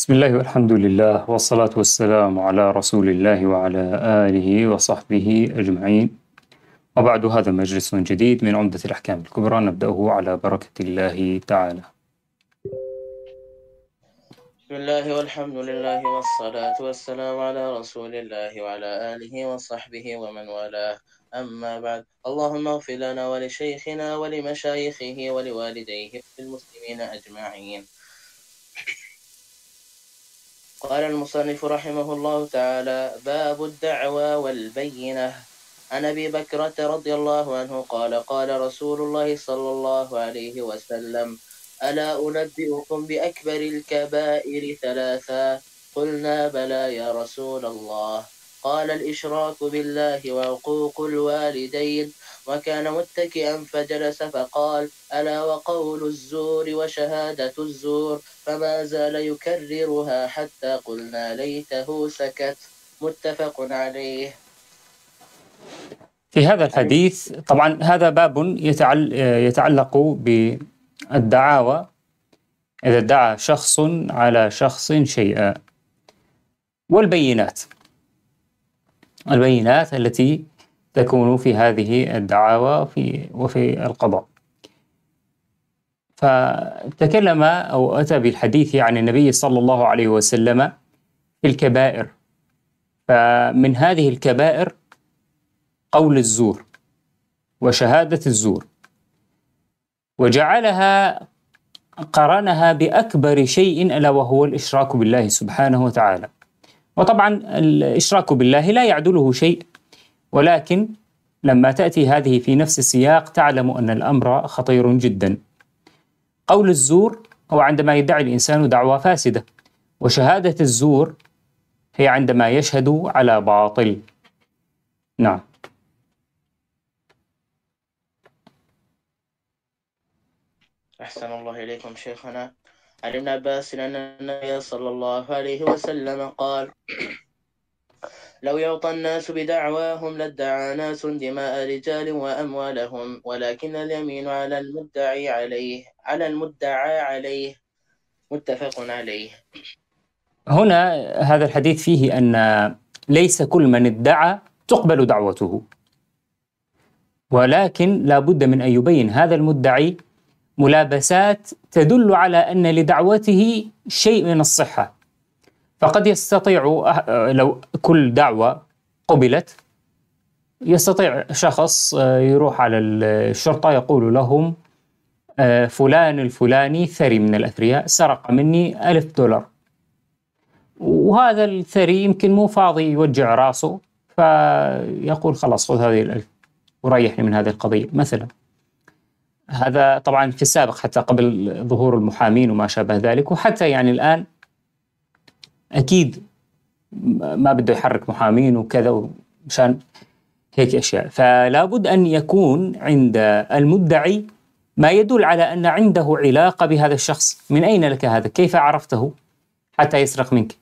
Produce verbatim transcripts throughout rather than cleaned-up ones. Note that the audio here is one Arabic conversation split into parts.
بسم الله والحمد لله والصلاة والسلام على رسول الله وعلى آله وصحبه أجمعين. وبعد، هذا مجلس جديد من عمدة الأحكام الكبرى، نبدأه على بركة الله تعالى. بسم الله والحمد لله والصلاة والسلام على رسول الله وعلى آله وصحبه ومن والاه، أما بعد. اللهم اغفر لنا ولشيخنا ولمشايخه ولوالديه وللمسلمين أجمعين. قال المصنف رحمه الله تعالى: باب الدعوى والبينة. عن أبي بكرة رضي الله عنه قال: قال رسول الله صلى الله عليه وسلم: ألا أنبئكم بأكبر الكبائر ثلاثا؟ قلنا: بلى يا رسول الله. قال: الإشراك بالله وعقوق الوالدين. وكان متكئا فجلس فقال: ألا وقول الزور وشهادة الزور. فما زال يكررها حتى قلنا ليته سكت. متفق عليه. في هذا الحديث، طبعا هذا باب يتعلق بالدعاوى، إذا ادعى شخص على شخص شيئا، والبينات البينات التي تكون في هذه الدعاوى في وفي القضاء. فتكلم أو أتى بالحديث عن النبي صلى الله عليه وسلم في الكبائر. فمن هذه الكبائر قول الزور وشهادة الزور، وجعلها قرنها بأكبر شيء ألا وهو الإشراك بالله سبحانه وتعالى. وطبعا الإشراك بالله لا يعدله شيء، ولكن لما تأتي هذه في نفس السياق تعلم أن الأمر خطير جدا. قول الزور هو عندما يدعي الإنسان دعوى فاسدة، وشهادة الزور هي عندما يشهد على باطل. نعم. أحسن الله إليكم شيخنا. عن ابن عباس أن النبي صلى الله عليه وسلم قال: لو يعطى الناس بدعواهم لادعى ناس دماء رجال وأموالهم، ولكن اليمين على المدعي عليه على المدعى عليه. متفق عليه. هنا هذا الحديث فيه أن ليس كل من ادعى تقبل دعوته، ولكن لا بد من أن يبين هذا المدعي ملابسات تدل على أن لدعوته شيء من الصحة. فقد يستطيع لو كل دعوة قبلت، يستطيع شخص يروح على الشرطة يقول لهم: فلان الفلاني ثري من الأثرياء سرق مني ألف دولار، وهذا الثري يمكن مو فاضي يوجع راسه، فيقول: خلاص خذ هذه الألف وريحني من هذه القضية مثلا. هذا طبعا في السابق حتى قبل ظهور المحامين وما شابه ذلك، وحتى يعني الآن أكيد ما بده يحرك محامين وكذا مشان هيك أشياء. فلا بد أن يكون عند المدعي ما يدل على أن عنده علاقة بهذا الشخص. من أين لك هذا؟ كيف عرفته حتى يسرق منك؟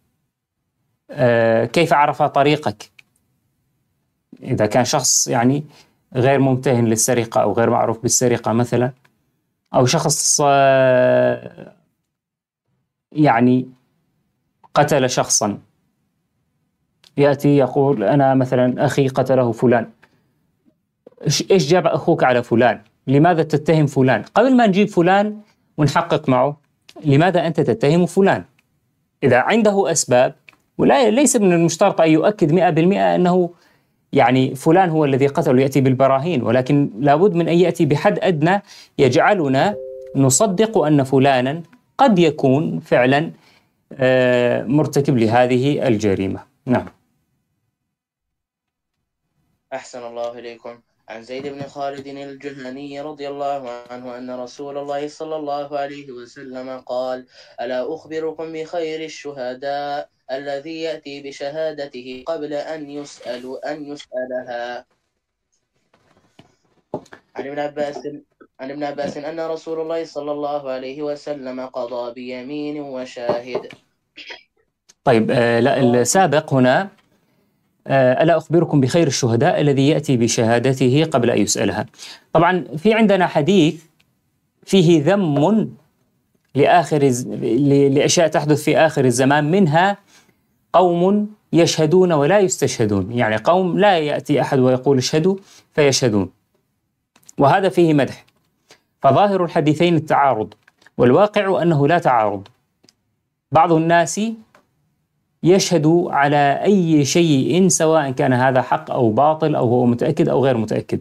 آه كيف عرف طريقك؟ إذا كان شخص يعني غير ممتهن للسرقة أو غير معروف بالسرقة مثلا، أو شخص آه يعني قتل شخصا، يأتي يقول: أنا مثلا أخي قتله فلان. إيش جاب أخوك على فلان؟ لماذا تتهم فلان؟ قبل ما نجيب فلان ونحقق معه، لماذا أنت تتهم فلان؟ إذا عنده أسباب، ولا ليس من المشترط أن يؤكد مئة بالمئة أنه يعني فلان هو الذي قتل يأتي بالبراهين، ولكن لابد من أن يأتي بحد أدنى يجعلنا نصدق أن فلانا قد يكون فعلا مرتكب لهذه الجريمة. نعم. أحسن الله إليكم. عن زيد بن خالد الجهني رضي الله عنه أن رسول الله صلى الله عليه وسلم قال: ألا أخبركم بخير الشهداء الذي يأتي بشهادته قبل أن يسأل أن يسألها. عن ابن عباس عن ابن عباس أن رسول الله صلى الله عليه وسلم قضى بيمين وشاهد. طيب، آه لا السابق هنا: آه ألا أخبركم بخير الشهداء الذي يأتي بشهادته قبل أن يسألها. طبعا في عندنا حديث فيه ذم لآخر لأشياء تحدث في آخر الزمان، منها قوم يشهدون ولا يستشهدون، يعني قوم لا يأتي أحد ويقول اشهدوا فيشهدون، وهذا فيه مدح. فظاهر الحديثين التعارض، والواقع أنه لا تعارض. بعض الناس يشهد على أي شيء سواء كان هذا حق أو باطل أو هو متأكد أو غير متأكد،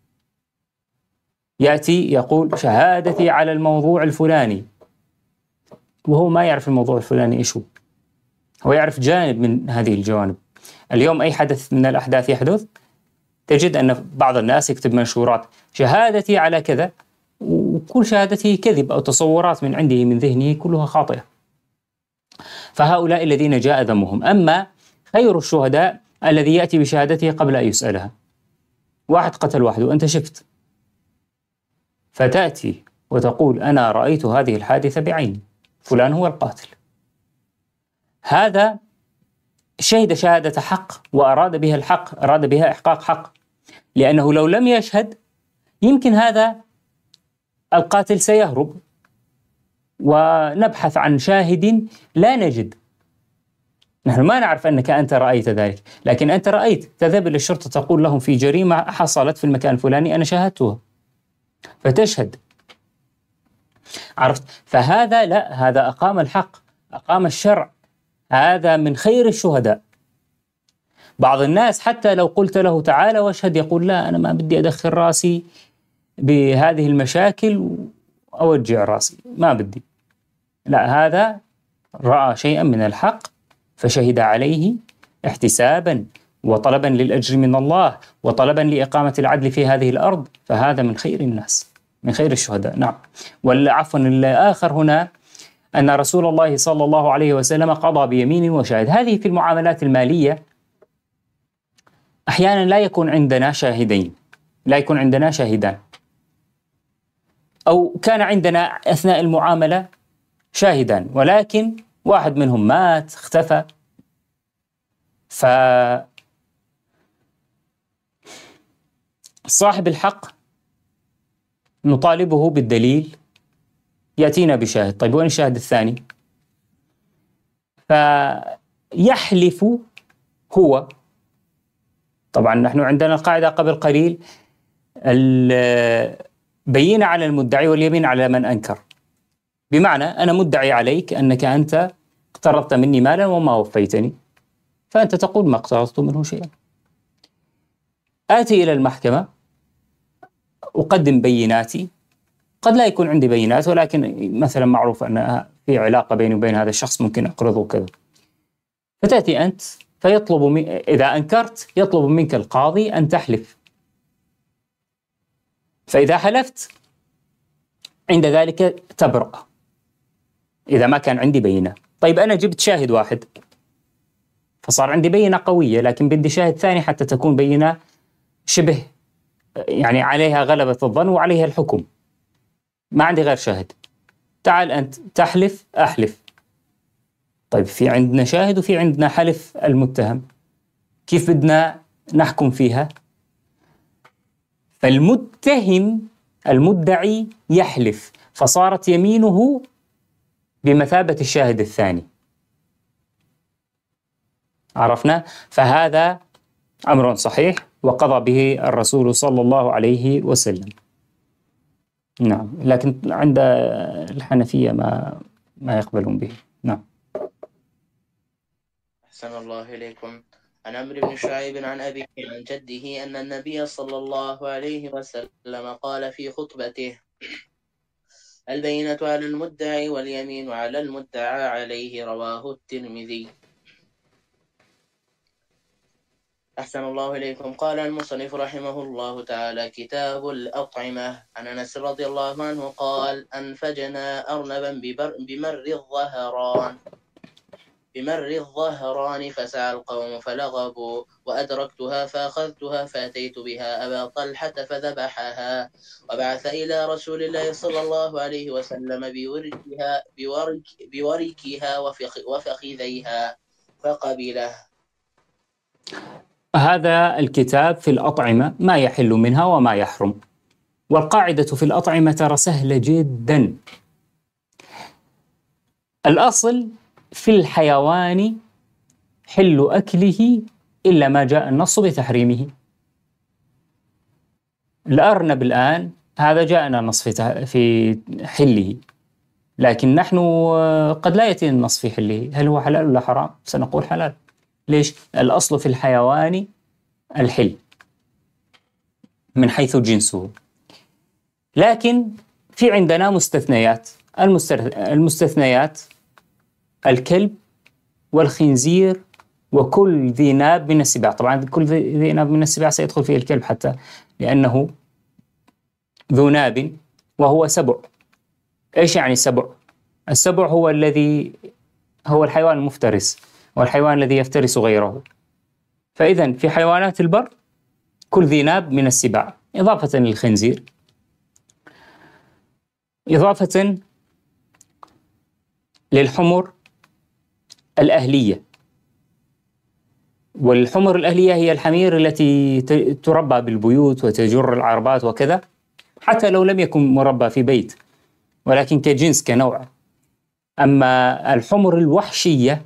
يأتي يقول شهادتي على الموضوع الفلاني، وهو ما يعرف الموضوع الفلاني إيش هو، هو يعرف جانب من هذه الجوانب. اليوم أي حدث من الأحداث يحدث تجد أن بعض الناس يكتب منشورات شهادتي على كذا، وكل شهادته كذب أو تصورات من عنده من ذهنه كلها خاطئة. فهؤلاء الذين جاء ذمهم. أما خير الشهداء الذي يأتي بشهادته قبل أن يسألها. واحد قتل واحد وأنت شفت، فتأتي وتقول أنا رأيت هذه الحادثة بعيني، فلان هو القاتل. هذا شهد شهادة حق وأراد بها الحق، أراد بها إحقاق حق، لأنه لو لم يشهد يمكن هذا القاتل سيهرب ونبحث عن شاهد لا نجد. نحن ما نعرف أنك أنت رأيت ذلك، لكن أنت رأيت، تذهب إلى الشرطة تقول لهم في جريمة حصلت في المكان الفلاني أنا شاهدتها، فتشهد. عرفت؟ فهذا لا، هذا أقام الحق، أقام الشرع، هذا من خير الشهداء. بعض الناس حتى لو قلت له تعال واشهد يقول لا أنا ما بدي أدخل راسي بهذه المشاكل وأوجع راسي، ما بدي. لا، هذا رأى شيئا من الحق فشهد عليه احتسابا وطلبا للأجر من الله وطلبا لإقامة العدل في هذه الأرض، فهذا من خير الناس، من خير الشهداء. نعم. والعفو الآخر هنا أن رسول الله صلى الله عليه وسلم قضى بيمين وشاهد. هذه في المعاملات المالية أحيانا لا يكون عندنا شاهدين، لا يكون عندنا شاهدان، أو كان عندنا أثناء المعاملة شاهدان ولكن واحد منهم مات، اختفى، فصاحب الحق نطالبه بالدليل، يأتينا بشاهد. طيب وين الشاهد الثاني؟ فيحلف هو. طبعا نحن عندنا القاعدة قبل قليل البينة على المدعي واليمين على من أنكر، بمعنى أنا مدعي عليك أنك أنت اقترضت مني مالا وما وفيتني، فأنت تقول ما اقترضت منه شيئا. آتي إلى المحكمة أقدم بيناتي، قد لا يكون عندي بينات ولكن مثلا معروف أن في علاقة بيني وبين هذا الشخص ممكن أقرضه وكذا، فتأتي أنت فيطلب من إذا أنكرت يطلب منك القاضي أن تحلف، فإذا حلفت عند ذلك تبرأ إذا ما كان عندي بينة. طيب أنا جبت شاهد واحد فصار عندي بينة قوية، لكن بدي شاهد ثاني حتى تكون بينة شبه يعني عليها غلبة الظن وعليها الحكم، ما عندي غير شاهد. تعال أنت تحلف، أحلف. طيب في عندنا شاهد وفي عندنا حلف المتهم، كيف بدنا نحكم فيها؟ فالمتهم المدعي يحلف، فصارت يمينه بمثابة الشاهد الثاني. عرفنا؟ فهذا أمر صحيح وقضى به الرسول صلى الله عليه وسلم. نعم، لكن عند الحنفية ما ما يقبلون به. نعم. أحسن الله إليكم. عن عمرو بن شعيب عن أبيه عن جده أن النبي صلى الله عليه وسلم قال في خطبته: البينة على المدعي واليمين على المدعى عليه. رواه الترمذي. أحسن الله إليكم. قال المصنف رحمه الله تعالى: كتاب الأطعمة. عن أنس رضي الله عنه قال: أنفجنا أرنبا ببر بمر الظهران بمر الظهران فسعى القوم فلغبوا، وأدركتها فأخذتها فأتيت بها أبا طلحة فذبحها، وبعث إلى رسول الله صلى الله عليه وسلم بوركها بورك بوركها وفخذيها فقبله. هذا الكتاب في الأطعمة، ما يحل منها وما يحرم. والقاعدة في الأطعمة ترى سهلة جدا. الأصل في الحيوان حل أكله إلا ما جاء النص بتحريمه. الأرنب الآن هذا جاءنا النص في حله، لكن نحن قد لا يأتي النص في حله. هل هو حلال ولا حرام؟ سنقول حلال. ليش؟ الأصل في الحيوان الحل من حيث جنسه، لكن في عندنا مستثنيات. المستثنيات الكلب والخنزير وكل ذي ناب من السباع. طبعا كل ذي ناب من السباع سيدخل فيه الكلب حتى لأنه ذو ناب وهو سبع. إيش يعني سبع؟ السبع هو الذي هو الحيوان المفترس، والحيوان الذي يفترس غيره. فإذا في حيوانات البر كل ذي ناب من السباع، إضافة للخنزير، إضافة للحمر الأهلية. والحمر الأهلية هي الحمير التي تربى بالبيوت وتجر العربات وكذا، حتى لو لم يكن مربى في بيت ولكن كجنس كنوع. أما الحمر الوحشية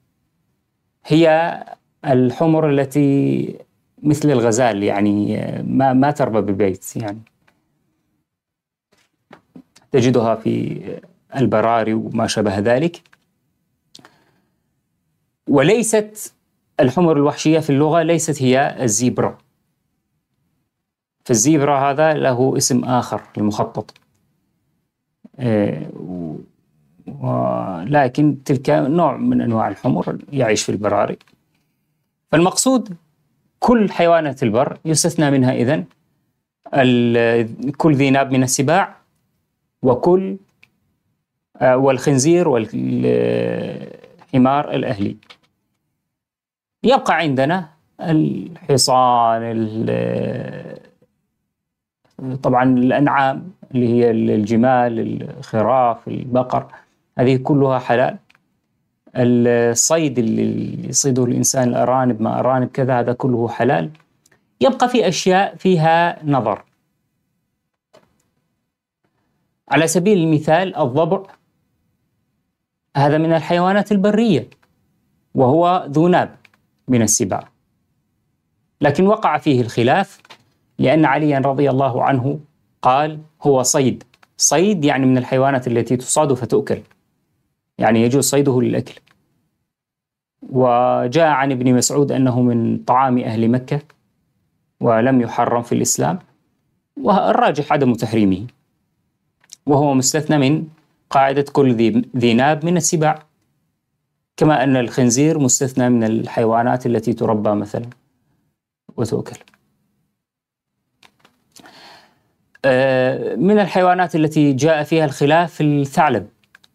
هي الحمر التي مثل الغزال، يعني ما ما تربى ببيت، يعني تجدها في البراري وما شابه ذلك. وليست الحمر الوحشية في اللغة ليست هي الزيبرا. فالزيبرا هذا له اسم آخر المخطط، ولكن تلك نوع من أنواع الحمر يعيش في البراري. فالمقصود كل حيوانات البر يستثنى منها إذن كل ذي ناب من السباع وكل والخنزير والحمار الأهلي. يبقى عندنا الحصان، طبعا الأنعام اللي هي الجمال، الخراف، البقر، هذه كلها حلال. الصيد اللي يصيده الإنسان، الأرانب ما أرانب كذا، هذا كله حلال. يبقى في أشياء فيها نظر. على سبيل المثال الضبع، هذا من الحيوانات البرية وهو ذو ناب من السباع، لكن وقع فيه الخلاف لأن عليا رضي الله عنه قال هو صيد. صيد يعني من الحيوانات التي تصاد فتؤكل، يعني يجوز صيده للأكل. وجاء عن ابن مسعود أنه من طعام أهل مكة ولم يحرم في الإسلام، والراجح عدم تحريمه، وهو مستثنى من قاعدة كل ذي ناب من السباع، كما أن الخنزير مستثنى من الحيوانات التي تربى مثلا وتؤكل. من الحيوانات التي جاء فيها الخلاف الثعلب.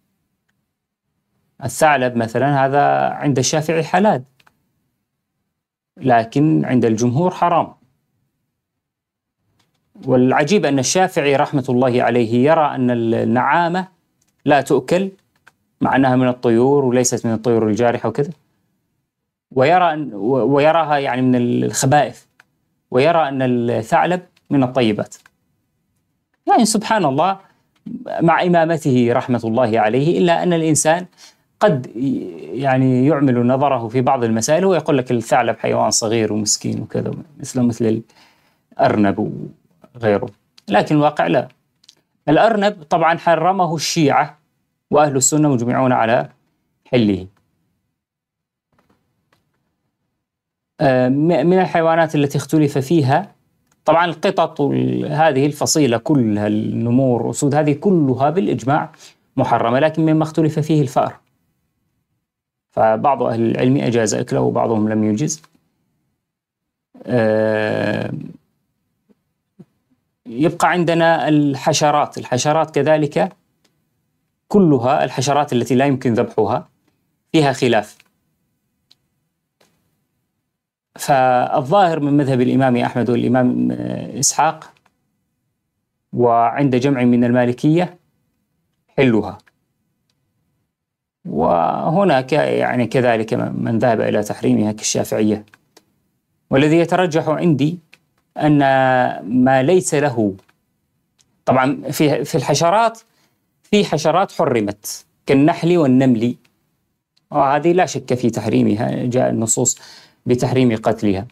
الثعلب مثلا هذا عند الشافعي حلال، لكن عند الجمهور حرام. والعجيب أن الشافعي رحمة الله عليه يرى أن النعامة لا تؤكل مع أنها من الطيور وليست من الطيور الجارحة وكذا، ويرى أن ويراها يعني من الخبائث، ويرى أن الثعلب من الطيبات. يعني سبحان الله مع إمامته رحمة الله عليه، إلا أن الإنسان قد يعني يعمل نظره في بعض المسائل ويقول لك الثعلب حيوان صغير ومسكين وكذا، مثل مثل الأرنب وغيره، لكن الواقع لا. الأرنب طبعا حرمه الشيعة وأهل السنة مجمعون على حله. من الحيوانات التي اختلف فيها طبعا القطط، هذه الفصيلة كلها، النمور والأسود، هذه كلها بالإجماع محرمة، لكن مما اختلف فيه الفأر، فبعض أهل العلم أجاز أكله وبعضهم لم يجز. يبقى عندنا الحشرات. الحشرات كذلك كلها، الحشرات التي لا يمكن ذبحها فيها خلاف. فالظاهر من مذهب الإمام أحمد والإمام إسحاق وعند جمع من المالكية حلها، وهناك يعني كذلك من ذهب إلى تحريمها كالشافعية. والذي يترجح عندي أن ما ليس له، طبعا في في الحشرات في حشرات حرمت كالنحل والنمل، وهذه لا شك في تحريمها، جاء النصوص بتحريم قتلها.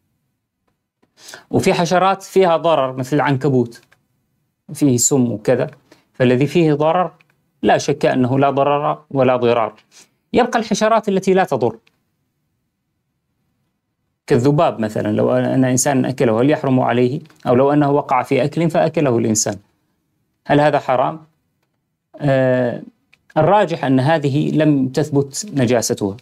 وفي حشرات فيها ضرر مثل العنكبوت فيه سم وكذا، فالذي فيه ضرر لا شك أنه لا ضرر ولا ضرار. يبقى الحشرات التي لا تضر كالذباب مثلا، لو أن إنسان أكله هل يحرم عليه؟ أو لو أنه وقع في أكل فأكله الإنسان، هل هذا حرام؟ آه الراجح أن هذه لم تثبت نجاستها،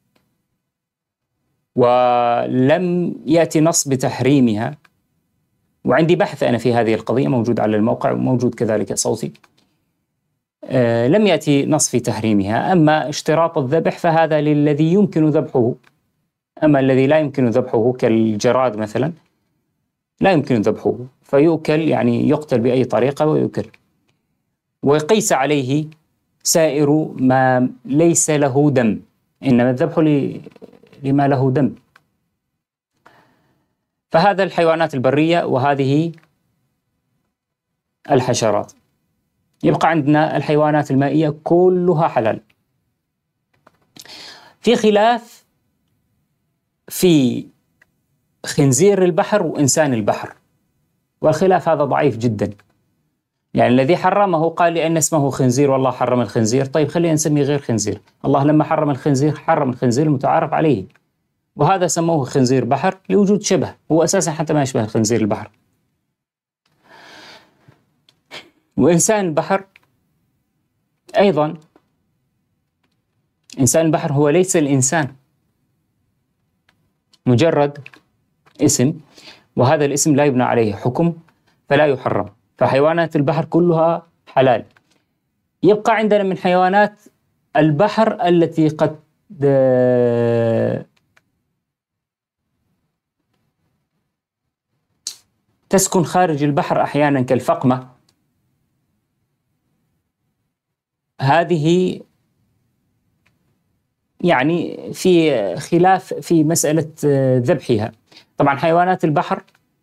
ولم يأتي نص بتحريمها. وعندي بحث أنا في هذه القضية موجود على الموقع وموجود كذلك صوتي، آه لم يأتي نص في تحريمها. أما اشتراط الذبح فهذا للذي يمكن ذبحه، أما الذي لا يمكن ذبحه كالجراد مثلا لا يمكن ذبحه فيؤكل، يعني يقتل بأي طريقة ويؤكل. ويقيس عليه سائر ما ليس له دم، إنما الذبح لما له دم. فهذا الحيوانات البرية وهذه الحشرات. يبقى عندنا الحيوانات المائية كلها حلال. في خلاف في خنزير البحر وإنسان البحر، والخلاف هذا ضعيف جدا. يعني الذي حرمه قال لأن اسمه خنزير والله حرم الخنزير، طيب خلينا نسميه غير خنزير. الله لما حرم الخنزير حرم الخنزير المتعارف عليه، وهذا سموه خنزير بحر لوجود شبه، هو أساسا حتى ما يشبه الخنزير البحر. وإنسان البحر أيضا، إنسان البحر هو ليس الإنسان، مجرد اسم، وهذا الاسم لا يبنى عليه حكم فلا يحرم. فحيوانات البحر كلها حلال. يبقى عندنا من حيوانات البحر التي قد تسكن خارج البحر أحيانا كالفقمة، هذه يعني في خلاف في مسألة ذبحها. طبعا حيوانات البحر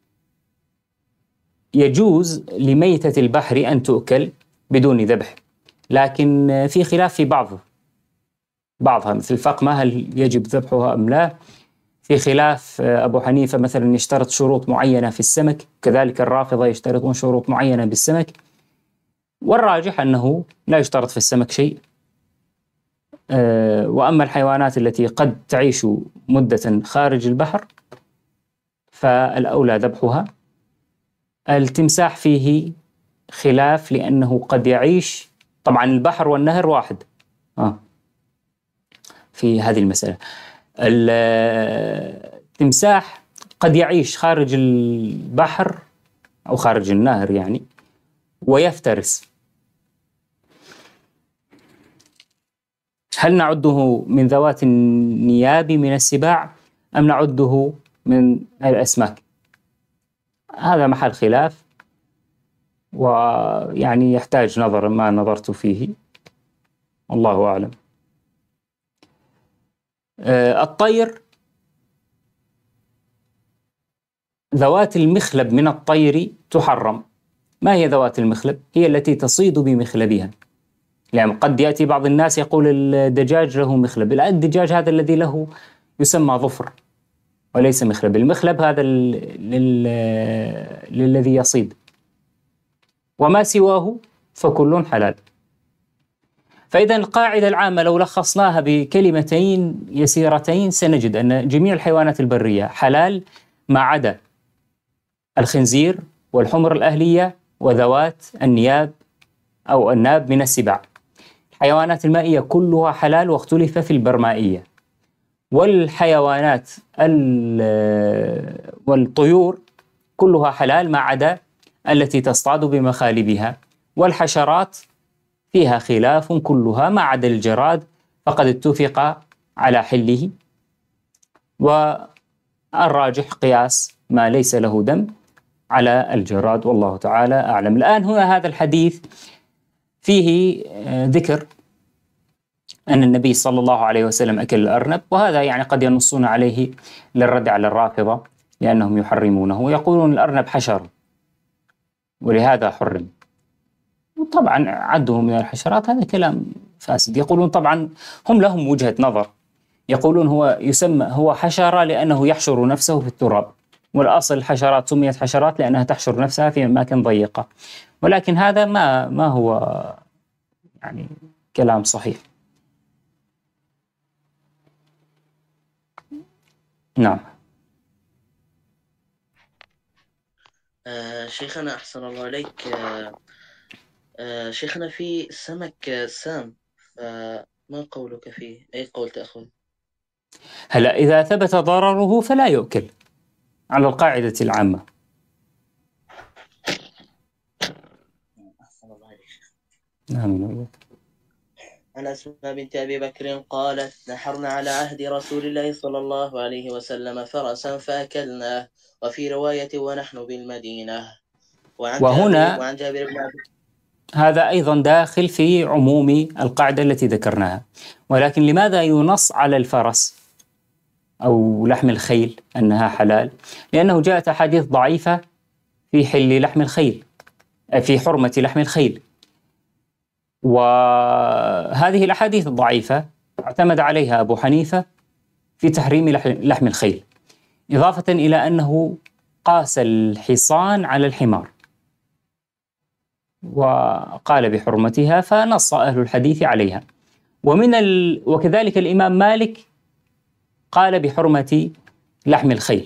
يجوز لميتة البحر أن تؤكل بدون ذبح، لكن في خلاف في بعض بعضها مثل الفقمة هل يجب ذبحها أم لا. في خلاف، أبو حنيفة مثلا يشترط شروط معينة في السمك، كذلك الرافضة يشترطون شروط معينة بالسمك، والراجح أنه لا يشترط في السمك شيء. وأما الحيوانات التي قد تعيش مدة خارج البحر فالأولى ذبحها. التمساح فيه خلاف لأنه قد يعيش، طبعا البحر والنهر واحد آه في هذه المسألة. التمساح قد يعيش خارج البحر أو خارج النهر يعني ويفترس. هل نعده من ذوات النياب من السباع أم نعده من الأسماك؟ هذا محل خلاف، ويعني يحتاج نظر ما نظرت فيه، الله أعلم. أه الطير، ذوات المخلب من الطير تحرم. ما هي ذوات المخلب؟ هي التي تصيد بمخلبها. يعني قد يأتي بعض الناس يقول الدجاج له مخلب، لا، الدجاج هذا الذي له يسمى ظفر وليس مخلب. المخلب هذا لل... للذي يصيد، وما سواه فكل حلال. فإذا القاعدة العامة لو لخصناها بكلمتين يسيرتين سنجد أن جميع الحيوانات البرية حلال ما عدا الخنزير والحمر الأهلية وذوات النياب أو الناب من السباع. الحيوانات المائية كلها حلال، واختلف في البرمائية. والحيوانات والطيور كلها حلال ما عدا التي تصطاد بمخالبها. والحشرات فيها خلاف كلها ما عدا الجراد فقد اتفق على حله، والراجح قياس ما ليس له دم على الجراد، والله تعالى أعلم. الآن هنا هذا الحديث فيه ذكر أن النبي صلى الله عليه وسلم أكل الأرنب، وهذا يعني قد ينصون عليه للرد على الرافضة لأنهم يحرمونه ويقولون الأرنب حشر ولهذا حرم. وطبعا عده من الحشرات هذا كلام فاسد. يقولون طبعا هم لهم وجهة نظر، يقولون هو يسمى هو حشرة لأنه يحشر نفسه في التراب، والأصل الحشرات سميت حشرات لأنها تحشر نفسها في أماكن ضيقة، ولكن هذا ما ما هو يعني كلام صحيح. نعم. آه شيخنا أحسن الله عليك. آه آه شيخنا في سمك سام، فما قولك فيه؟ أي قول تأخذ؟ هلا إذا ثبت ضرره فلا يؤكل على القاعدة العامة. أحسن الله عليك. آمين. عن أسماء بنت أبي بكر قالت: نحرنا على عهد رسول الله صلى الله عليه وسلم فرسا فأكلناه، وفي رواية ونحن بالمدينة. وعن جابر وهنا وعن جابر بن عبد هذا أيضا داخل في عموم القاعدة التي ذكرناها، ولكن لماذا ينص على الفرس أو لحم الخيل أنها حلال؟ لأنه جاءت أحاديث ضعيفة في حل لحم الخيل، في حرمة لحم الخيل، وهذه الأحاديث الضعيفة اعتمد عليها أبو حنيفة في تحريم لحم الخيل، إضافة إلى أنه قاس الحصان على الحمار وقال بحرمتها، فنص أهل الحديث عليها. ومن ال... وكذلك الإمام مالك قال بحرمة لحم الخيل.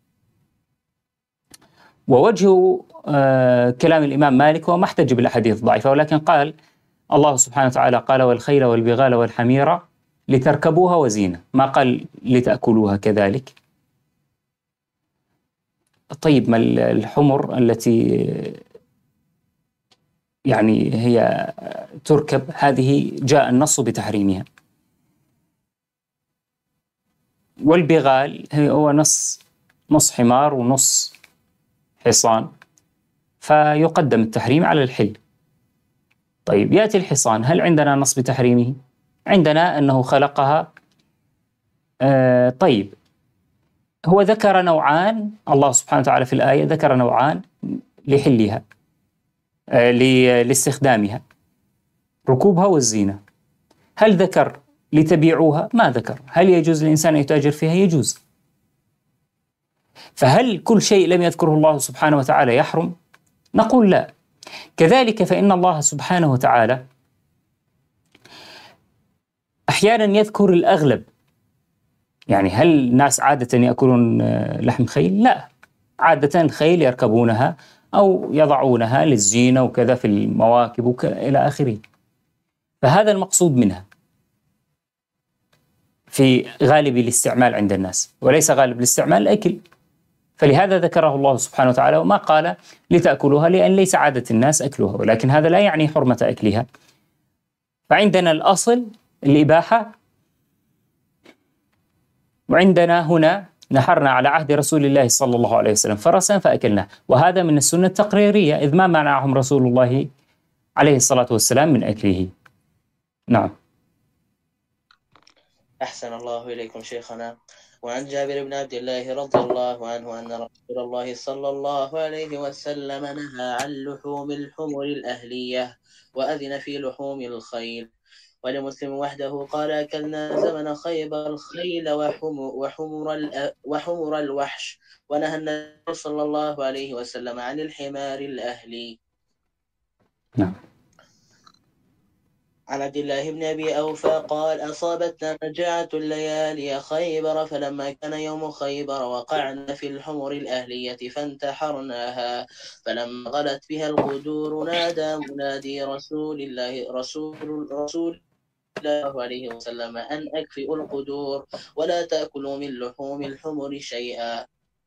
ووجه آه كلام الإمام مالك هو ما احتج بالأحاديث الضعيفة، ولكن قال الله سبحانه وتعالى قال: والخيل والبغال والحمير لتركبوها وزينة، ما قال لتأكلوها كذلك. طيب ما الحمر التي يعني هي تركب هذه جاء النص بتحريمها، والبغال هو نص نص حمار ونص حصان، فيقدم التحريم على الحل. طيب يأتي الحصان، هل عندنا نص بتحريمه؟ عندنا أنه خلقها. آه طيب هو ذكر نوعان، الله سبحانه وتعالى في الآية ذكر نوعان لحلها، آه لاستخدامها، ركوبها والزينة. هل ذكر لتبيعوها؟ ما ذكر. هل يجوز للإنسان أن يتاجر فيها؟ يجوز. فهل كل شيء لم يذكره الله سبحانه وتعالى يحرم؟ نقول لا. كذلك فإن الله سبحانه وتعالى أحيانا يذكر الأغلب، يعني هل الناس عادة يأكلون لحم خيل؟ لا، عادة الخيل يركبونها أو يضعونها للزينة وكذا في المواكب وك... إلى آخره، فهذا المقصود منها في غالب الاستعمال عند الناس، وليس غالب الاستعمال الأكل، فلهذا ذكره الله سبحانه وتعالى وما قال لتأكلوها، لأن ليس عادة الناس أكلها، ولكن هذا لا يعني حرمة أكلها. فعندنا الأصل الإباحة، وعندنا هنا نحرنا على عهد رسول الله صلى الله عليه وسلم فرسا فأكلناه، وهذا من السنة التقريرية، إذ ما منعهم رسول الله عليه الصلاة والسلام من أكله. نعم. أحسن الله إليكم شيخنا. وعن جابر بن عبد الله رضي الله عنه أن رسول الله صلى الله عليه وسلم نهى عن لحوم الحمر الأهلية وأذن في لحوم الخيل. ولمسلم وحده قال: أكلنا زمن خيبر الخيل وحمر, وحمر, وحمر الوحش، ونهى النبي صلى الله عليه وسلم عن الحمار الأهلي. نعم. عن عبد الله بن أبي أوفى قال: أصابتنا مجاعة الليالي خيبر، فلما كان يوم خيبر وقعنا في الحمر الأهلية فانتحرناها، فلما غلت بها القدور نادى منادي رسول الله رسول رسول الله عليه وسلم أن أكفئوا القدور ولا تأكلوا من لحوم الحمر شيئا.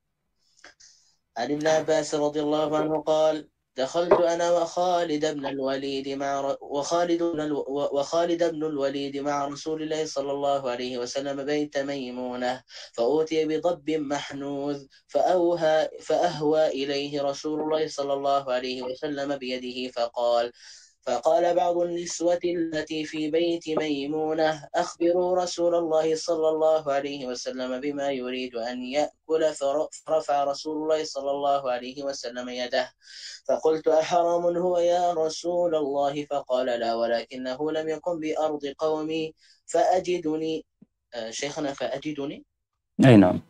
عن ابن عباس رضي الله عنه قال: دخلت أنا وخالد بن الوليد مع وخالد بن الو... وخالد بن الوليد مع رسول الله صلى الله عليه وسلم بيت ميمونة، فأوتي بضب محنوذ، فأوهى فأهوى إليه رسول الله صلى الله عليه وسلم بيده فقال: فقال بعض النسوة التي في بيت ميمونة أخبروا رسول الله صلى الله عليه وسلم بما يريد أن يأكل، فرفع رسول الله صلى الله عليه وسلم يده، فقلت أحرام هو يا رسول الله؟ فقال لا، ولكنه لم يكن بأرض قومي فأجدني شيخنا فأجدني أي نعم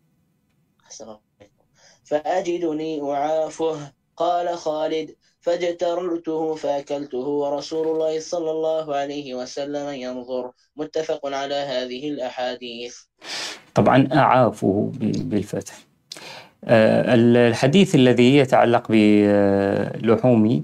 فأجدني أعافه. قال خالد فاجتررته فأكلته ورسول الله صلى الله عليه وسلم ينظر. متفق على هذه الأحاديث. طبعا أعافه بالفتح. الحديث الذي يتعلق بلحوم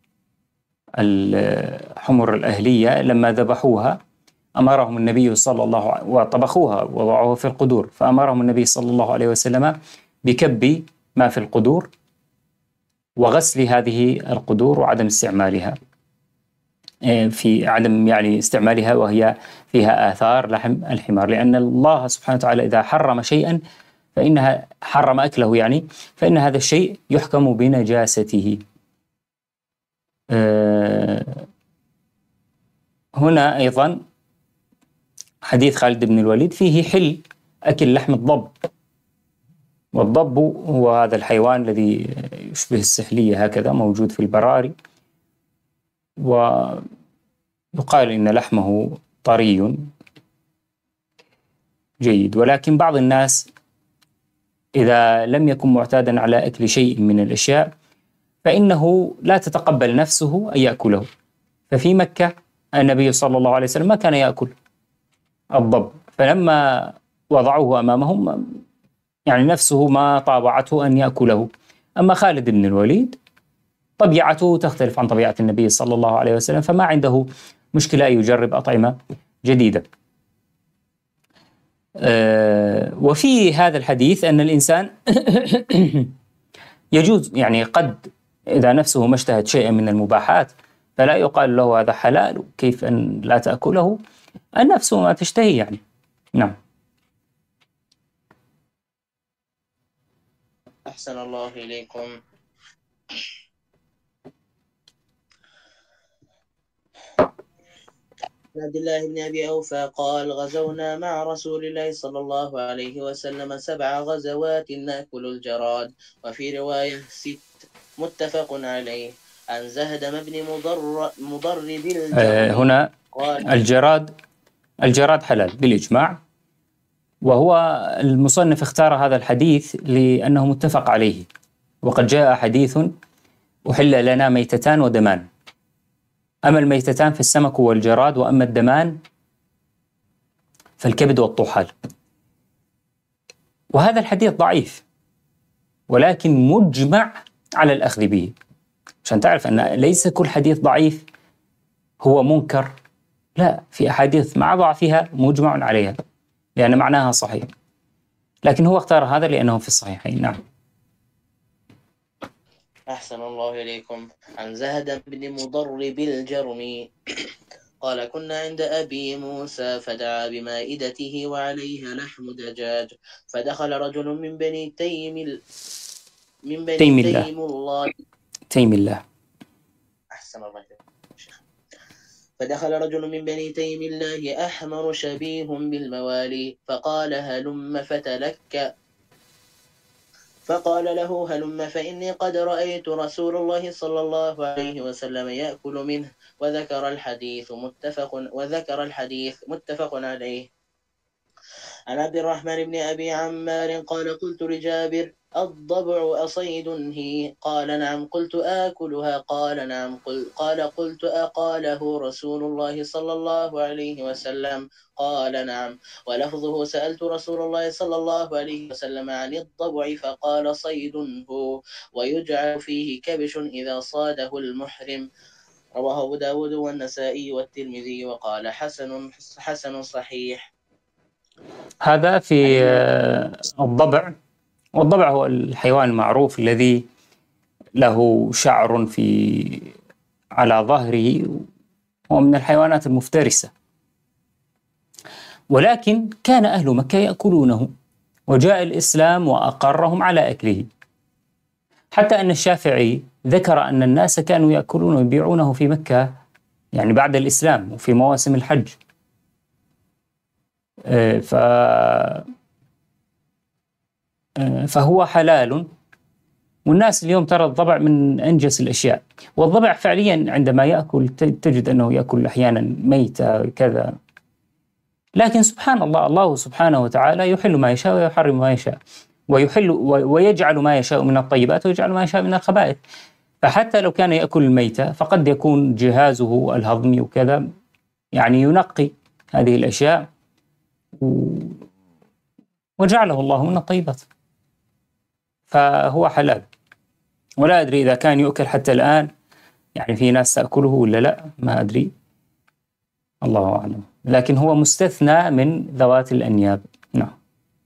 الحمر الأهلية لما ذبحوها أمرهم النبي صلى الله عليه وسلم وطبخوها ووضعوها في القدور، فأمرهم النبي صلى الله عليه وسلم بكب ما في القدور وغسل هذه القدور وعدم استعمالها، في عدم يعني استعمالها وهي فيها آثار لحم الحمار، لأن الله سبحانه وتعالى إذا حرم شيئا فإنها حرم أكله يعني فإن هذا الشيء يحكم بنجاسته. هنا أيضا حديث خالد بن الوليد فيه حل أكل لحم الضب، والضب هو هذا الحيوان الذي يشبه السحلية هكذا موجود في البراري، ويقال إن لحمه طري جيد، ولكن بعض الناس إذا لم يكن معتادا على أكل شيء من الأشياء فإنه لا تتقبل نفسه أن يأكله. ففي مكة النبي صلى الله عليه وسلم ما كان يأكل الضب، فلما وضعوه أمامهم يعني نفسه ما طابعته أن يأكله. أما خالد بن الوليد طبيعته تختلف عن طبيعة النبي صلى الله عليه وسلم، فما عنده مشكلة أن يجرب أطعمة جديدة. أه وفي هذا الحديث أن الإنسان يجوز يعني قد إذا نفسه ما اشتهت شيئا من المباحات فلا يقال له هذا حلال كيف أن لا تأكله، النفس ما تشتهي يعني. نعم. أحسن الله إليكم. عبد الله بن أبي أوفى قال غزونا مع رسول الله صلى الله عليه وسلم سبع غزوات نأكل الجراد، وفي رواية ست. متفق عليه. عن زهدم بن مضر مضرب الجرمي آه هنا الجراد الجراد حلال بالإجماع، وهو المصنف اختار هذا الحديث لأنه متفق عليه، وقد جاء حديث أحل لنا ميتتان ودمان، أما الميتتان فالسمك والجراد، وأما الدمان فالكبد والطحال. وهذا الحديث ضعيف ولكن مجمع على الأخذ به، عشان تعرف أن ليس كل حديث ضعيف هو منكر، لا، في أحاديث مع ضعفها مجمع عليها لأن معناها صحيح، لكن هو اختار هذا لأنه في الصحيحين. نعم. أحسن الله إليكم. عن زهد بن مضرب الجرمي قال كنا عند أبي موسى فدعا بمائدته وعليها لحم دجاج، فدخل رجل من بني تيم ال... من بني تيم تيم الله الله تيم الله أحسن الله إليكم. فدخل رجل من بني تيم الله أحمر شبيه بالموالي فقال هلم فتلك فقال له هلم فإني قد رأيت رسول الله صلى الله عليه وسلم يأكل منه. وذكر الحديث متفق وذكر الحديث متفق عليه. عن عبد الرحمن بن أبي عمار قال قلت لجابر الضبع أصيد هي؟ قال نعم. قلت آكلها؟ قال نعم. قل قال قلت أقاله رسول الله صلى الله عليه وسلم؟ قال نعم. ولفظه سألت رسول الله صلى الله عليه وسلم عن الضبع فقال صيد هو ويجعل فيه كبش إذا صاده المحرم. رواه أبو داود والنسائي والترمذي وقال حسن حسن صحيح. هذا في الضبع، والضبع هو الحيوان المعروف الذي له شعر في على ظهره، هو من الحيوانات المفترسة، ولكن كان أهل مكة يأكلونه وجاء الإسلام وأقرهم على أكله، حتى أن الشافعي ذكر أن الناس كانوا يأكلون ويبيعونه في مكة يعني بعد الإسلام وفي مواسم الحج. ف فهو حلال. والناس اليوم ترى الضبع من أنجس الأشياء، والضبع فعليا عندما يأكل تجد أنه يأكل أحيانا ميتة كذا، لكن سبحان الله، الله سبحانه وتعالى يحل ما يشاء ويحرم ما يشاء، ويحل ويجعل ما يشاء من الطيبات ويجعل ما يشاء من الخبائث. فحتى لو كان يأكل الميتة فقد يكون جهازه الهضمي وكذا يعني ينقي هذه الأشياء وجعله الله من الطيبات، فهو حلال. ولا أدري إذا كان يؤكل حتى الآن، يعني في ناس تأكله ولا لا، ما أدري، الله أعلم، لكن هو مستثنى من ذوات الأنياب. نعم.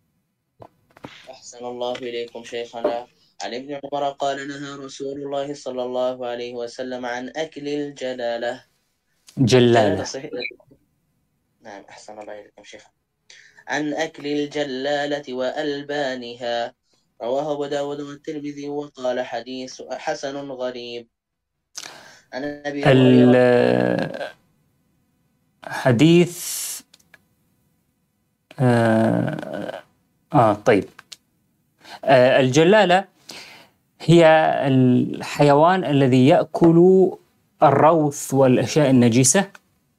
أحسن الله إليكم شيخنا. عن ابن عمر قال نهى رسول الله صلى الله عليه وسلم عن أكل الجلالة. جلالة. نعم أحسن الله إليكم شيخنا. عن أكل الجلالة وألبانها. رواه أبو داود والترمذي وقال حديث حسن غريب. عن أبي هريرة حديث آه, آه طيب آه الجلالة هي الحيوان الذي يأكل الروث والأشياء النجسة،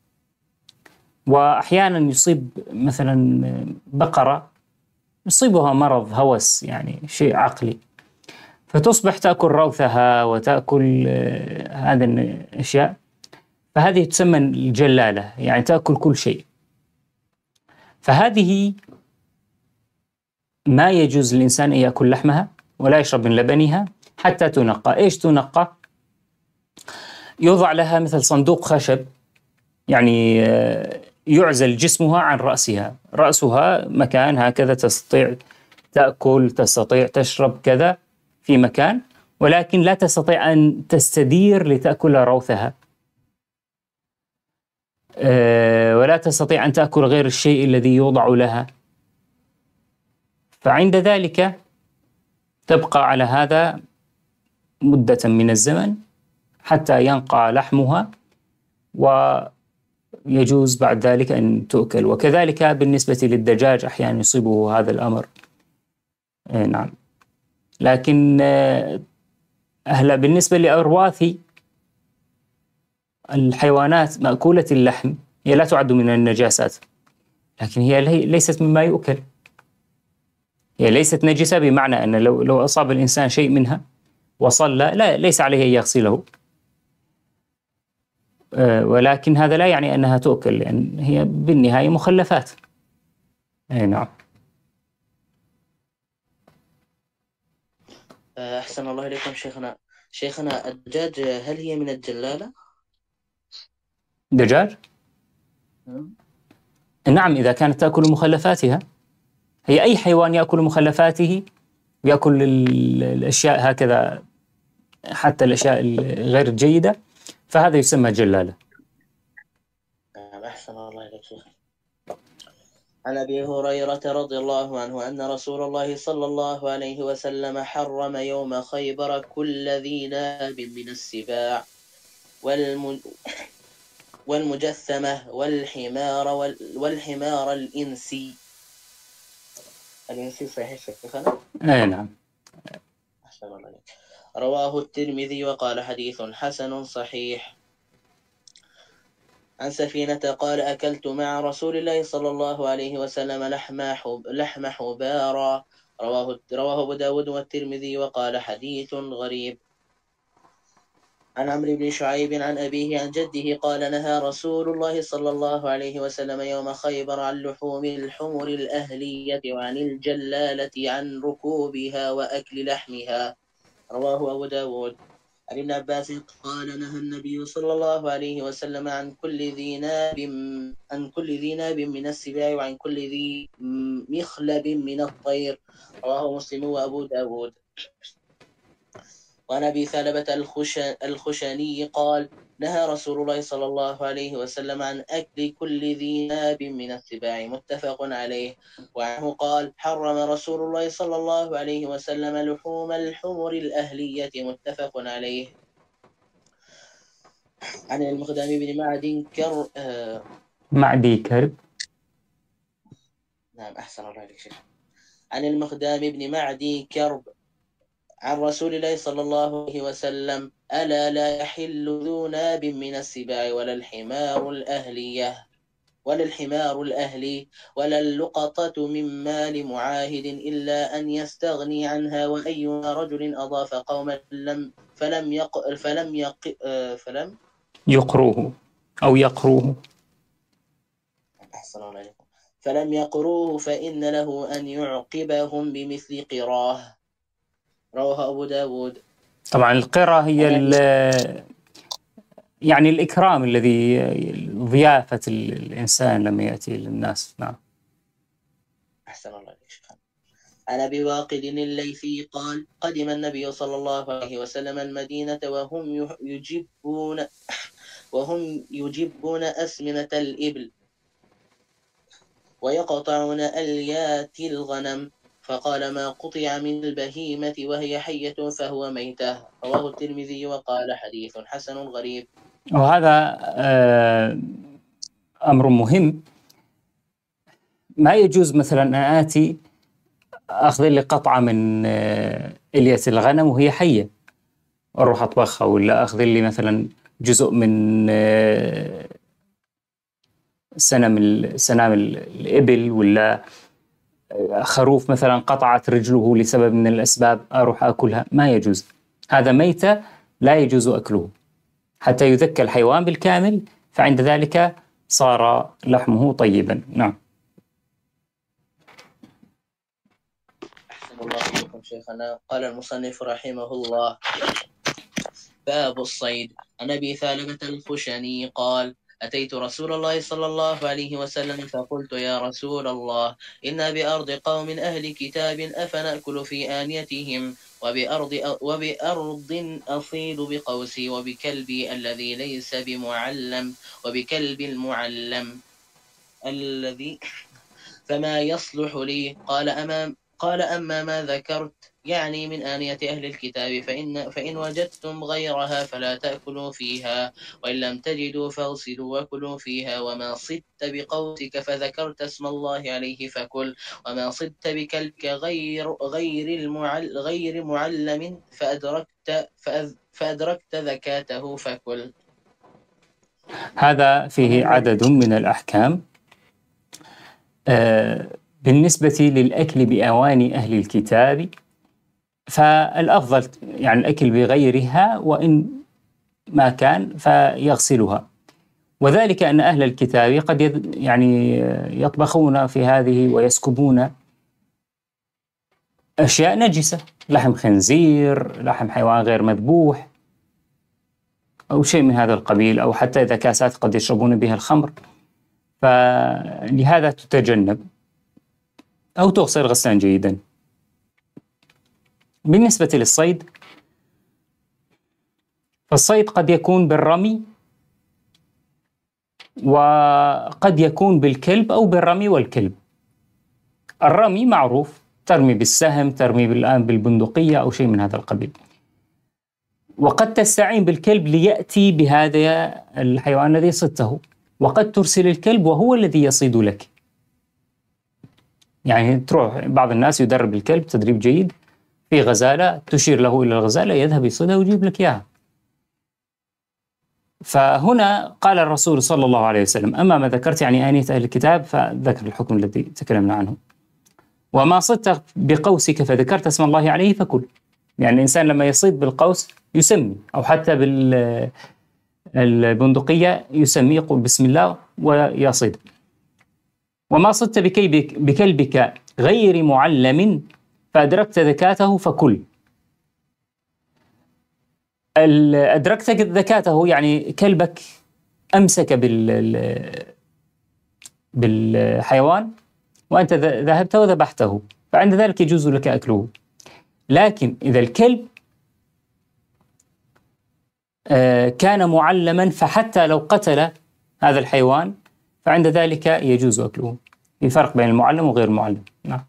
وأحيانا يصيب مثلا بقرة يصيبها مرض هوس، يعني شيء عقلي، فتصبح تأكل روثها وتأكل آه هذه الأشياء، فهذه تسمى الجلالة، يعني تأكل كل شيء. فهذه ما يجوز للإنسان أن يأكل لحمها ولا يشرب من لبنها حتى تنقى. إيش تنقى؟ يوضع لها مثل صندوق خشب، يعني يعزل جسمها عن رأسها، رأسها مكان هكذا تستطيع تأكل، تستطيع تشرب كذا في مكان، ولكن لا تستطيع أن تستدير لتأكل روثها، ولا تستطيع أن تأكل غير الشيء الذي يوضع لها. فعند ذلك تبقى على هذا مدة من الزمن حتى ينقى لحمها، ويجوز بعد ذلك أن تؤكل. وكذلك بالنسبة للدجاج أحيانا يصيبه هذا الأمر. نعم. لكن أهلا بالنسبة لأرواث الحيوانات مأكولة اللحم هي لا تعد من النجاسات، لكن هي ليست مما يؤكل. هي ليست نجسة بمعنى أن لو لو أصاب الإنسان شيء منها وصلى لا ليس عليه أن يغسله، أه ولكن هذا لا يعني أنها تؤكل، لأن هي بالنهاية مخلفات. أي نعم. أحسن الله إليكم شيخنا. شيخنا الدجاج هل هي من الجلالة؟ دجاج؟ نعم، إذا كانت تأكل مخلفاتها. هي أي حيوان يأكل مخلفاته، يأكل الأشياء هكذا حتى الأشياء غير الجيدة، فهذا يسمى جلالة. أحسن الله إليك شيخ. عن أبي هريرة رضي الله عنه أن رسول الله صلى الله عليه وسلم حرم يوم خيبر كل ذي ناب من السباع والم... والمجثمة والحمار وال... والحمار الإنسي. الإنسي صحيح شيخنا؟ أي نعم. أحسن الله عليك. رواه الترمذي وقال حديث حسن صحيح. عن سفينة قال أكلت مع رسول الله صلى الله عليه وسلم لحم حب... لحم حبارا. رواه رواه أبو داود والترمذي وقال حديث غريب. عن عمرو بن شعيب عن أبيه عن جده قال نهى رسول الله صلى الله عليه وسلم يوم خيبر عن لحوم الحمر الأهلية وعن الجلالة عن ركوبها وأكل لحمها. رواه أبو داود. عن ابن عباس قال نهى النبي صلى الله عليه وسلم عن كل ذي ناب عن كل ذي ناب من السباع وعن كل ذي مخلب من الطير. رواه مسلم وأبو داود. وعن أبي ثعلبة الخشني قال نهى رسول الله صلى الله عليه وسلم عن أكل كل ذي ناب من السباع، متفق عليه. وعنه قال: حرم رسول الله صلى الله عليه وسلم لحوم الحمر الأهلية، متفق عليه. عن المقدام بن معد كر آه معدي كرب. نعم، أحسن الله عليك شيخ. عن المقدام بن معدي كرب عن رسول الله صلى الله عليه وسلم: ألا لا يحل ذو ناب من السباع ولا الحمار الأهلية ولا الحمار الأهلي ولا اللقطة من مال معاهد إلا أن يستغني عنها، وأيما رجل أضاف قوما لم فلم يق فلم يق فلم يقروه أو يقروه أحسن الله عليكم فلم يقروه فإن له أن يعقبهم بمثل قراه، رواه أبو داود. طبعا القرى هي يعني الإكرام الذي ضيافة الإنسان لما يأتي للناس. نعم. أحسن الله عليك شيخ. عن أبي واقد الليثي قال: قدم النبي صلى الله عليه وسلم المدينة وهم يجبون وهم يجبون أسمنة الإبل ويقطعون أليات الغنم، فقال: ما قطع من البهيمة وهي حية فهو ميتة، رواه الترمذي وقال: حديث حسن غريب. وهذا أمر مهم. ما يجوز مثلا أن آتي أخذ لي قطعة من إلية الغنم وهي حية أروح أطبخها، ولا أخذ لي مثلا جزء من سنم سنام الإبل، ولا خروف مثلا قطعت رجله لسبب من الأسباب أروح أكلها. ما يجوز، هذا ميتة لا يجوز أكله حتى يذكى الحيوان بالكامل، فعند ذلك صار لحمه طيبا. نعم. أحسن الله عليكم شيخنا. قال المصنف رحمه الله: باب الصيد. عن أبي ثعلبة الخشني قال: أتيت رسول الله صلى الله عليه وسلم فقلت: يا رسول الله، إنا بأرض قوم أهل كتاب أفنأكل في آنيتهم، وبأرض, وبأرض أصيد بقوسي وبكلبي الذي ليس بمعلم وبكلب المعلم الذي فما يصلح لي؟ قال أما, قال أما ما ذكرت يعني من آنية أهل الكتاب فإن, فإن وجدتم غيرها فلا تأكلوا فيها، وإن لم تجدوا فاغسلوا وكلوا فيها. وما صدت بقوسك فذكرت اسم الله عليه فكل، وما صدت بكلبك غير غير المعل غير معلم فأدركت فأدركت زكاته فكل. هذا فيه عدد من الأحكام. آه بالنسبة للأكل بأواني أهل الكتاب فالأفضل يعني الأكل بغيرها، وإن ما كان فيغسلها، وذلك أن أهل الكتاب قد يعني يطبخون في هذه ويسكبون أشياء نجسة، لحم خنزير، لحم حيوان غير مذبوح أو شيء من هذا القبيل، أو حتى إذا كاسات قد يشربون بها الخمر، فلهذا تتجنب أو تغسل غسلا جيدا. بالنسبة للصيد، فالصيد قد يكون بالرمي وقد يكون بالكلب أو بالرمي والكلب. الرمي معروف، ترمي بالسهم، ترمي الآن بالبندقية أو شيء من هذا القبيل، وقد تستعين بالكلب ليأتي بهذا الحيوان الذي صدته، وقد ترسل الكلب وهو الذي يصيد لك. يعني تروح بعض الناس يدرب الكلب تدريب جيد في غزالة، تشير له إلى الغزالة يذهب يصيدها ويجيب لك إياها. فهنا قال الرسول صلى الله عليه وسلم: أما ما ذكرت يعني آنية أهل الكتاب فذكر الحكم الذي تكلمنا عنه. وما صدت بقوسك فذكرت اسم الله عليه فكل. يعني الإنسان لما يصيد بالقوس يسمي، أو حتى بالبندقية يسمي، يقول بسم الله ويصيد. وما صدت بكلبك غير معلم فأدركت ذكاته فكل. أدركت ذكاته يعني كلبك أمسك بالحيوان وأنت ذهبت وذبحته، فعند ذلك يجوز لك أكله. لكن إذا الكلب كان معلما، فحتى لو قتل هذا الحيوان فعند ذلك يجوز أكله. في فرق بين المعلم وغير المعلم. نعم.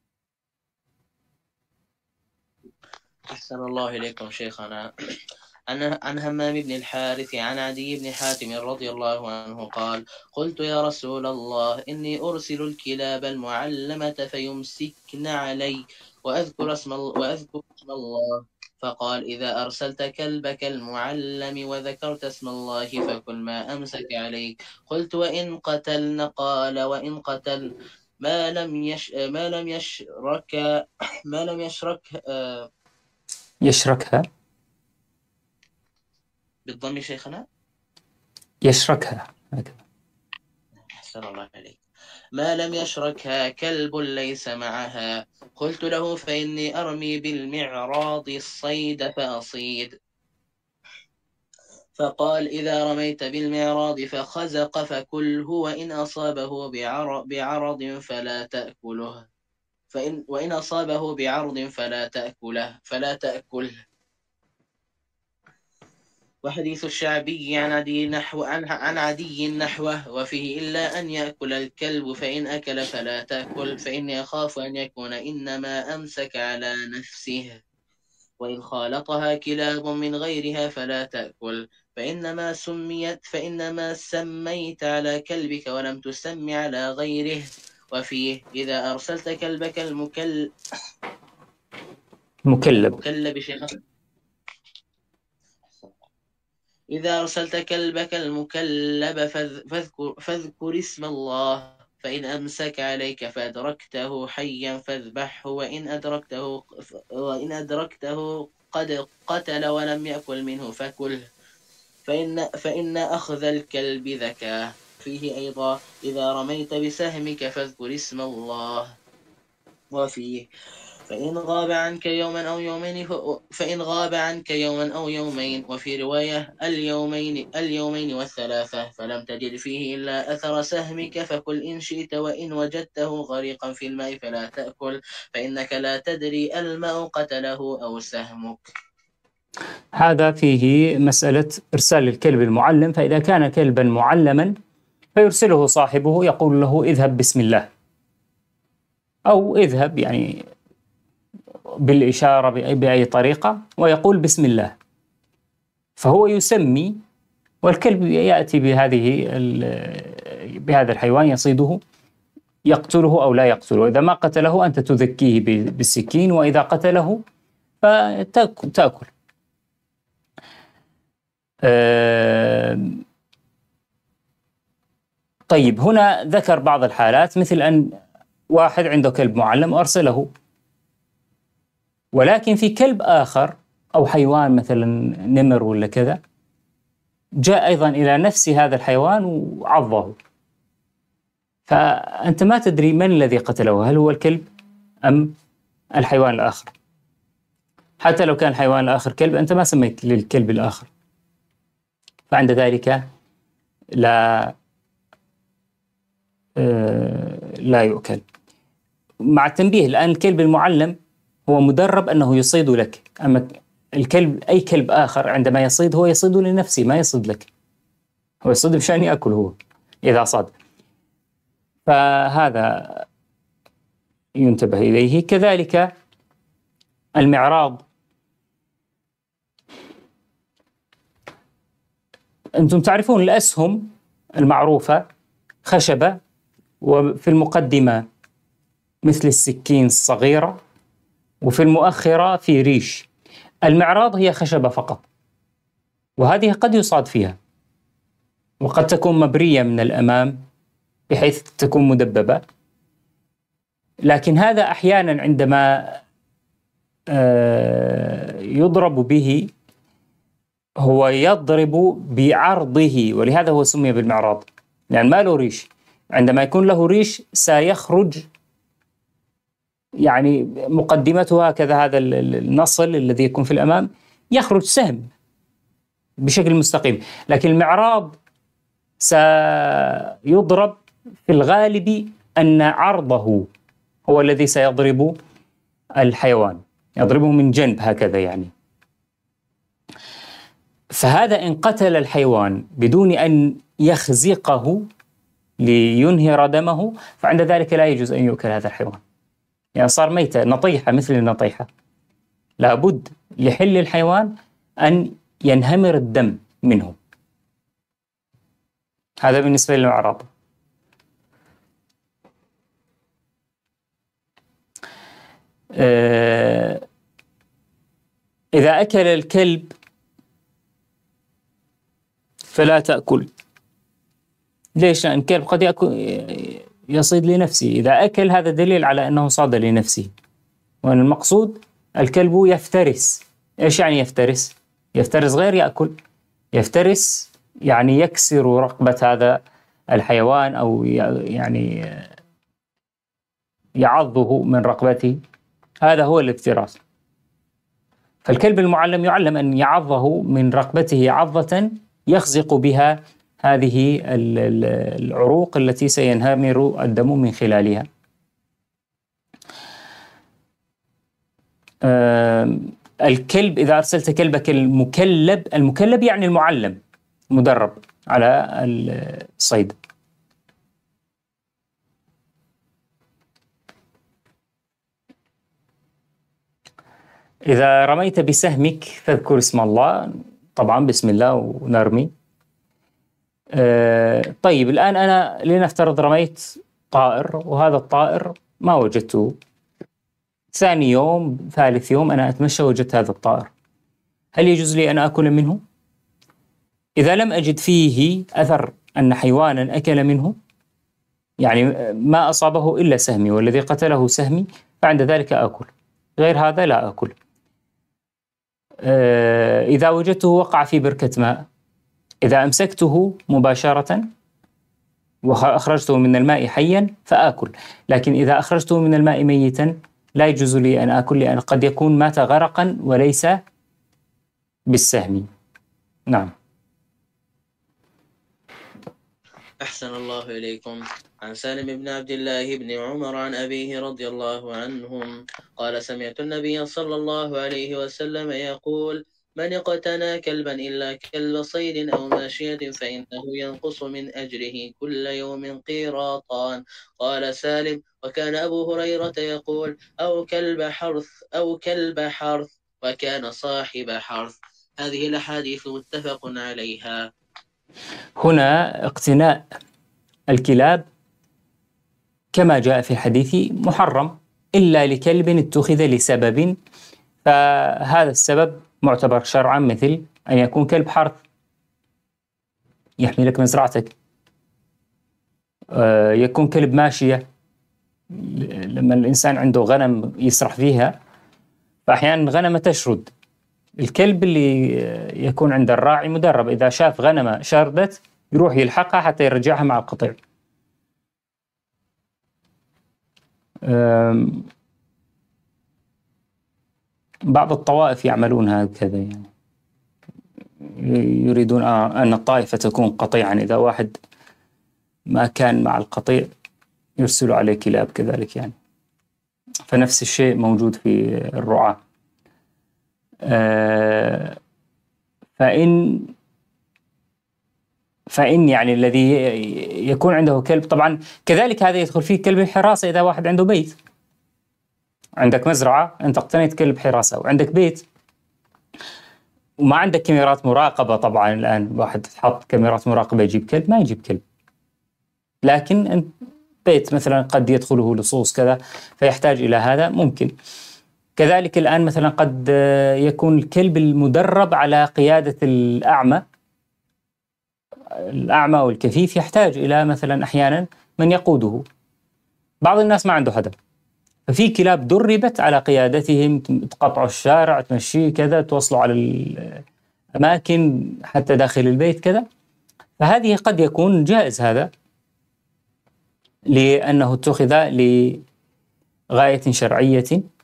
أحسن الله إليكم شيخنا. عن عن همام بن الحارث عن عدي بن حاتم رضي الله عنه قال: قلت يا رسول الله إني أرسل الكلاب المعلمة فيمسكن علي وأذكر اسم وأذكر اسم الله، فقال: إذا أرسلت كلبك المعلم وذكرت اسم الله فكل ما أمسك عليك. قلت: وإن قتلن؟ قال: وإن قتل ما لم يش ما لم يشرك ما لم يشرك آه يشركها بالضم شيخنا. يشركها هكذا. أحسن الله عليك. ما لم يشركها كلب ليس معها. قلت له: فإني أرمي بالمعراض الصيد فأصيد. فقال: إذا رميت بالمعراض فخزق فكله، وإن أصابه بعرض فلا تأكله فإن وإن أصابه بعرض فلا تأكله فلا تأكله. وحديث الشعبي عن عدي نحو عن عن عدي نحوه، وفيه: إلا أن يأكل الكلب، فإن أكل فلا تأكل، فإني أخاف أن يكون إنما أمسك على نفسه. وإن خالطها كلاب من غيرها فلا تأكل، فإنما سميت فإنما سميت على كلبك ولم تسم على غيره. وفيه: إذا أرسلت كلبك المكل مكلب مكلب شيخ إذا أرسلت كلبك المكلب فاذكر, فاذكر اسم الله، فإن أمسك عليك فأدركته حيا فاذبحه، وإن أدركته وإن أدركته قد قتل ولم يأكل منه فكله، فإن فإن أخذ الكلب ذكاه. فيه أيضا: إذا رميت بسهمك فاذكر اسم الله. وفيه: فإن غاب عنك يوما أو يومين فإن غاب عنك يوما أو يومين وفي رواية اليومين اليومين والثلاثة فلم تجد فيه إلا أثر سهمك فكل إن شئت، وإن وجدته غريقا في الماء فلا تأكل، فإنك لا تدري الماء قتله أو سهمك. هذا فيه مسألة إرسال الكلب المعلم. فإذا كان كلبا معلما فيرسله صاحبه يقول له: اذهب بسم الله، أو اذهب يعني بالإشارة بأي طريقة، ويقول بسم الله، فهو يسمي، والكلب يأتي بهذه بهذا الحيوان يصيده، يقتله أو لا يقتله. إذا ما قتله أنت تذكيه بالسكين، وإذا قتله فتأكل. طيب، هنا ذكر بعض الحالات، مثل أن واحد عنده كلب معلم وأرسله، ولكن في كلب آخر أو حيوان مثلا نمر ولا كذا جاء أيضا إلى نفس هذا الحيوان وعضه، فأنت ما تدري من الذي قتله، هل هو الكلب أم الحيوان الآخر. حتى لو كان الحيوان الآخر كلب أنت ما سميت للكلب الآخر، فعند ذلك لا آه لا يؤكل. مع التنبيه، الآن الكلب المعلم هو مدرب أنه يصيد لك، أما الكلب أي كلب آخر عندما يصيد هو يصيد لنفسه، ما يصيد لك، هو يصيد مشان يأكل هو إذا صاد. فهذا ينتبه إليه. كذلك المعراض، أنتم تعرفون الأسهم المعروفة خشبة، وفي المقدمة مثل السكين الصغيرة، وفي المؤخرة في ريش. المعراض هي خشبة فقط، وهذه قد يصاد فيها، وقد تكون مبرية من الأمام بحيث تكون مدببة، لكن هذا أحيانا عندما يضرب به هو يضرب بعرضه، ولهذا هو سمي بالمعراض، لأن ما له ريش. عندما يكون له ريش سيخرج يعني مقدمته هكذا، هذا النصل الذي يكون في الأمام يخرج سهم بشكل مستقيم، لكن المعراض سيضرب في الغالب أن عرضه هو الذي سيضرب الحيوان، يضربه من جنب هكذا يعني. فهذا إن قتل الحيوان بدون أن يخزقه لينهر دمه فعند ذلك لا يجوز أن يؤكل هذا الحيوان، يعني صار ميتة نطيحة مثل النطيحة، لابد لحل الحيوان أن ينهمر الدم منه. هذا بالنسبة للأعراض. إذا أكل الكلب فلا تأكل. ليش؟ لأن الكلب قد يأكل يصيد لنفسه، إذا أكل هذا دليل على أنه صاد لنفسه، وأن المقصود الكلب يفترس. إيش يعني يفترس؟ يفترس غير يأكل. يفترس يعني يكسر رقبة هذا الحيوان أو يعني يعضه من رقبته، هذا هو الافتراس. فالكلب المعلم يعلم أن يعضه من رقبته عضة يخزق بها هذه العروق التي سينهمر الدم من خلالها. الكلب إذا أرسلت كلبك المكلب، المكلب يعني المعلم مدرب على الصيد. إذا رميت بسهمك فاذكر اسم الله، طبعا بسم الله ونرمي. أه طيب الآن أنا لنفترض رميت طائر وهذا الطائر ما وجدته، ثاني يوم ثالث يوم أنا أتمشى وجدت هذا الطائر، هل يجوز لي أن أكل منه؟ إذا لم أجد فيه أثر أن حيوانا أكل منه، يعني ما أصابه إلا سهمي والذي قتله سهمي، فعند ذلك أكل، غير هذا لا أكل. أه إذا وجدته وقع في بركة ماء، إذا أمسكته مباشرة وأخرجته من الماء حيا فآكل، لكن إذا أخرجته من الماء ميتا لا يجوز لي أن آكل، لأن قد يكون مات غرقا وليس بالسهم. نعم. أحسن الله إليكم. عن سالم بن عبد الله بن عمر عن أبيه رضي الله عنهم قال سمعت النبي صلى الله عليه وسلم يقول من اقتنى كلبا إلا كلب صيد أو ماشية فإنه ينقص من أجره كل يوم قيراطان. قال سالم وكان أبو هريرة يقول أو كلب حرث أو كلب حرث وكان صاحب حرث. هذه الأحاديث متفق عليها. هنا اقتناء الكلاب كما جاء في الحديث محرم إلا لكلب اتخذ لسبب، فهذا السبب معتبر شرعا، مثل أن يكون كلب حرث يحمي لك مزرعتك، يكون كلب ماشية لما الإنسان عنده غنم يسرح فيها فأحيانا غنمة تشرد، الكلب اللي يكون عند الراعي مدرب إذا شاف غنمة شردت يروح يلحقها حتى يرجعها مع القطيع. بعض الطوائف يعملون هكذا، يعني يريدون أن الطائفة تكون قطيعا، إذا واحد ما كان مع القطيع يرسلوا عليه كلاب كذلك يعني. فنفس الشيء موجود في الرعاة. فإن فإن يعني الذي يكون عنده كلب، طبعا كذلك هذا يدخل فيه كلب الحراسة. إذا واحد عنده بيت، عندك مزرعة أنت اقتنيت كلب حراسة وعندك بيت وما عندك كاميرات مراقبة، طبعا الآن واحد حط كاميرات مراقبة يجيب كلب؟ ما يجيب كلب، لكن بيت مثلا قد يدخله لصوص كذا فيحتاج إلى هذا، ممكن. كذلك الآن مثلا قد يكون الكلب المدرب على قيادة الأعمى الأعمى والكفيف يحتاج إلى مثلا أحيانا من يقوده. بعض الناس ما عنده حدا، ففي كلاب دربت على قيادتهم، تقطعوا الشارع، تمشيه كذا، توصلوا على الأماكن حتى داخل البيت كذا. فهذه قد يكون جائز هذا لأنه اتخذ لغاية شرعية.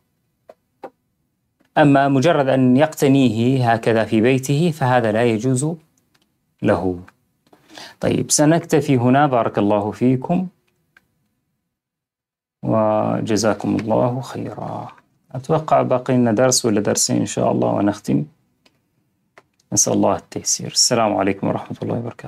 أما مجرد أن يقتنيه هكذا في بيته فهذا لا يجوز له. طيب سنكتفي هنا، بارك الله فيكم وجزاكم الله خيرا. أتوقع باقي لنا درس ولا درسين إن شاء الله ونختم. نسأل الله التيسير. السلام عليكم ورحمة الله وبركاته.